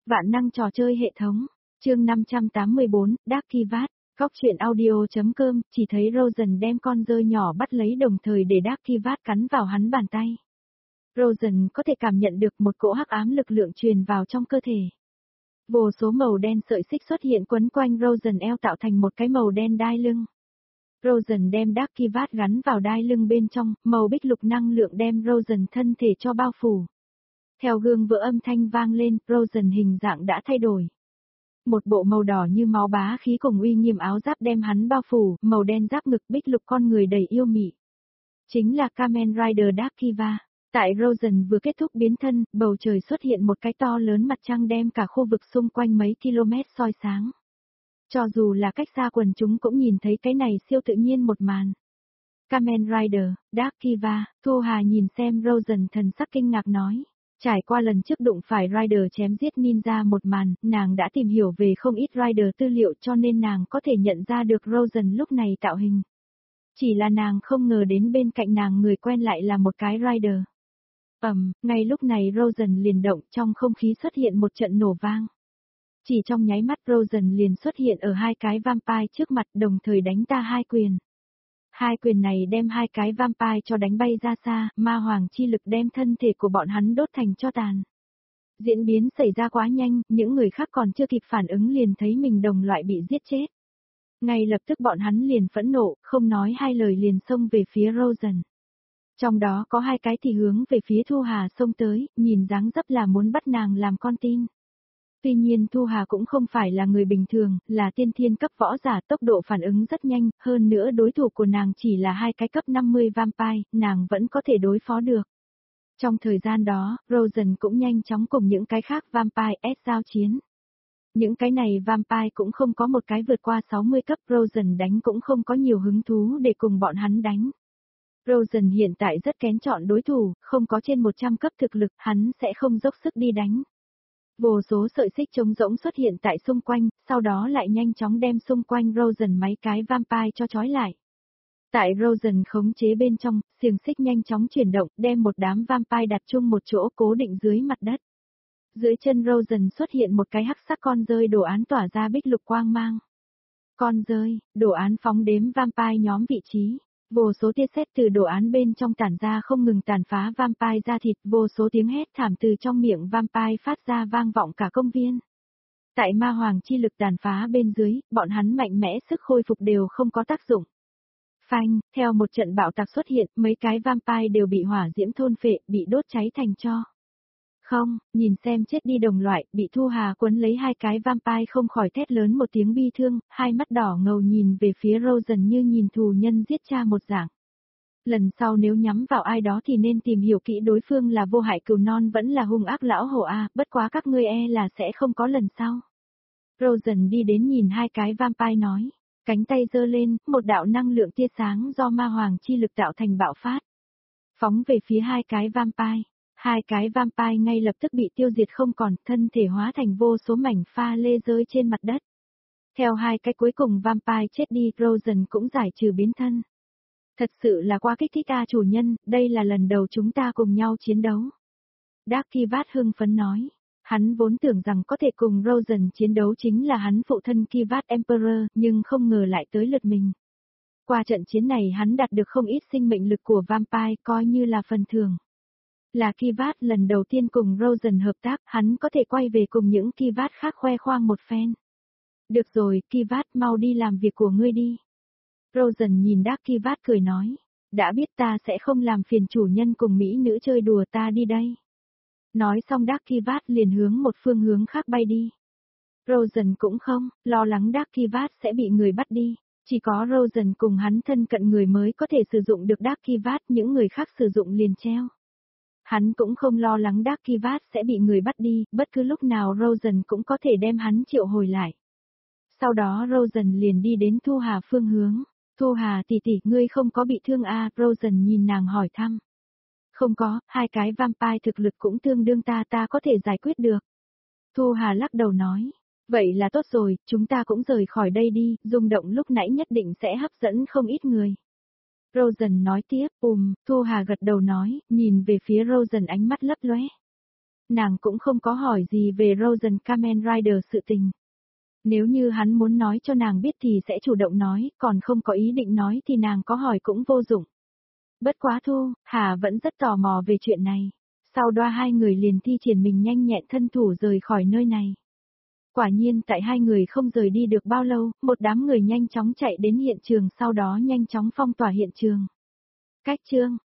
Vạn năng trò chơi hệ thống. Chương 584, Dark Kivat. Góc truyện audio.com, chỉ thấy Rosen đem con dơi nhỏ bắt lấy đồng thời để Dark Kivat cắn vào hắn bàn tay. Rosen có thể cảm nhận được một cỗ hắc ám lực lượng truyền vào trong cơ thể. Vô số màu đen sợi xích xuất hiện quấn quanh Rosen eo tạo thành một cái màu đen đai lưng. Rosen đem Dark Kivat gắn vào đai lưng bên trong, màu bích lục năng lượng đem Rosen thân thể cho bao phủ. Theo gương vỡ âm thanh vang lên, Rosen hình dạng đã thay đổi. Một bộ màu đỏ như máu bá khí cùng uy nghiêm áo giáp đem hắn bao phủ, màu đen giáp ngực bích lục con người đầy yêu mị. Chính là Kamen Rider Dark Kiva. Tại Rosen vừa kết thúc biến thân, bầu trời xuất hiện một cái to lớn mặt trăng đem cả khu vực xung quanh mấy km soi sáng. Cho dù là cách xa quần chúng cũng nhìn thấy cái này siêu tự nhiên một màn. Kamen Rider, Dark Kiva, Thu Hà nhìn xem Rosen thần sắc kinh ngạc nói. Trải qua lần trước đụng phải Rider chém giết ninja một màn, nàng đã tìm hiểu về không ít Rider tư liệu cho nên nàng có thể nhận ra được Rosen lúc này tạo hình. Chỉ là nàng không ngờ đến bên cạnh nàng người quen lại là một cái Rider. Ngay lúc này Rosen liền động, trong không khí xuất hiện một trận nổ vang. Chỉ trong nháy mắt Rosen liền xuất hiện ở hai cái vampire trước mặt đồng thời đánh ta hai quyền. Hai quyền này đem hai cái vampire cho đánh bay ra xa, ma hoàng chi lực đem thân thể của bọn hắn đốt thành tro tàn. Diễn biến xảy ra quá nhanh, những người khác còn chưa kịp phản ứng liền thấy mình đồng loại bị giết chết. Ngay lập tức bọn hắn liền phẫn nộ, không nói hai lời liền xông về phía Rosen. Trong đó có hai cái thì hướng về phía Thu Hà xông tới, nhìn dáng dấp là muốn bắt nàng làm con tin. Tuy nhiên Thu Hà cũng không phải là người bình thường, là tiên thiên cấp võ giả, tốc độ phản ứng rất nhanh, hơn nữa đối thủ của nàng chỉ là hai cái cấp 50 vampire, nàng vẫn có thể đối phó được. Trong thời gian đó, Rosen cũng nhanh chóng cùng những cái khác vampire giao chiến. Những cái này vampire cũng không có một cái vượt qua 60 cấp, Rosen đánh cũng không có nhiều hứng thú để cùng bọn hắn đánh. Rosen hiện tại rất kén chọn đối thủ, không có trên 100 cấp thực lực, hắn sẽ không dốc sức đi đánh. Vô số sợi xích trống rỗng xuất hiện tại xung quanh, sau đó lại nhanh chóng đem xung quanh Rosen mấy cái vampire cho trói lại. Tại Rosen khống chế bên trong, xiềng xích nhanh chóng chuyển động, đem một đám vampire đặt chung một chỗ cố định dưới mặt đất. Dưới chân Rosen xuất hiện một cái hắc sắc con dơi đồ án tỏa ra bích lục quang mang. Con dơi, đồ án phóng đếm vampire nhóm vị trí. Vô số tia sét từ đồ án bên trong tản ra không ngừng tàn phá vampire da thịt, vô số tiếng hét thảm từ trong miệng vampire phát ra vang vọng cả công viên. Tại ma hoàng chi lực tàn phá bên dưới, bọn hắn mạnh mẽ sức khôi phục đều không có tác dụng. Phanh, theo một trận bạo tạc xuất hiện, mấy cái vampire đều bị hỏa diễm thôn phệ, bị đốt cháy thành tro. Không, nhìn xem chết đi đồng loại, bị Thu Hà quấn lấy hai cái vampire không khỏi thét lớn một tiếng bi thương, hai mắt đỏ ngầu nhìn về phía Rosen như nhìn thù nhân giết cha một dạng. Lần sau nếu nhắm vào ai đó thì nên tìm hiểu kỹ đối phương là vô hại cừu non vẫn là hung ác lão hổ a, bất quá các ngươi là sẽ không có lần sau. Rosen đi đến nhìn hai cái vampire nói, cánh tay giơ lên, một đạo năng lượng tia sáng do ma hoàng chi lực tạo thành bạo phát. Phóng về phía hai cái vampire. Hai cái vampire ngay lập tức bị tiêu diệt không còn, thân thể hóa thành vô số mảnh pha lê rơi trên mặt đất. Theo hai cái cuối cùng vampire chết đi, Rosen cũng giải trừ biến thân. Thật sự là quá kích thích chủ nhân, đây là lần đầu chúng ta cùng nhau chiến đấu. Dark Kivat hưng phấn nói. Hắn vốn tưởng rằng có thể cùng Rosen chiến đấu chính là hắn phụ thân Kivat Emperor, nhưng không ngờ lại tới lượt mình. Qua trận chiến này hắn đạt được không ít sinh mệnh lực của vampire, coi như là phần thưởng. Là Kivat lần đầu tiên cùng Rosen hợp tác, hắn có thể quay về cùng những Kivat khác khoe khoang một phen. Được rồi, Kivat mau đi làm việc của ngươi đi. Rosen nhìn Dark Kivat cười nói, đã biết ta sẽ không làm phiền chủ nhân cùng mỹ nữ chơi đùa, ta đi đây. Nói xong Dark Kivat liền hướng một phương hướng khác bay đi. Rosen cũng không, lo lắng Dark Kivat sẽ bị người bắt đi, chỉ có Rosen cùng hắn thân cận người mới có thể sử dụng được Dark Kivat, những người khác sử dụng liền treo. Hắn cũng không lo lắng Dark Kivat sẽ bị người bắt đi, bất cứ lúc nào Rosen cũng có thể đem hắn triệu hồi lại. Sau đó Rosen liền đi đến Thu Hà phương hướng. Thu Hà tỷ tỷ, ngươi không có bị thương Rosen nhìn nàng hỏi thăm. Không có, hai cái vampire thực lực cũng tương đương ta có thể giải quyết được. Thu Hà lắc đầu nói, vậy là tốt rồi, chúng ta cũng rời khỏi đây đi, rung động lúc nãy nhất định sẽ hấp dẫn không ít người. Rosen nói tiếp, Thu Hà gật đầu nói, nhìn về phía Rosen ánh mắt lấp lóe. Nàng cũng không có hỏi gì về Rosen Kamen Rider sự tình. Nếu như hắn muốn nói cho nàng biết thì sẽ chủ động nói, còn không có ý định nói thì nàng có hỏi cũng vô dụng. Bất quá Thu, Hà vẫn rất tò mò về chuyện này. Sau đó hai người liền thi triển mình nhanh nhẹn thân thủ rời khỏi nơi này. Quả nhiên tại hai người không rời đi được bao lâu, một đám người nhanh chóng chạy đến hiện trường sau đó nhanh chóng phong tỏa hiện trường. Cách chương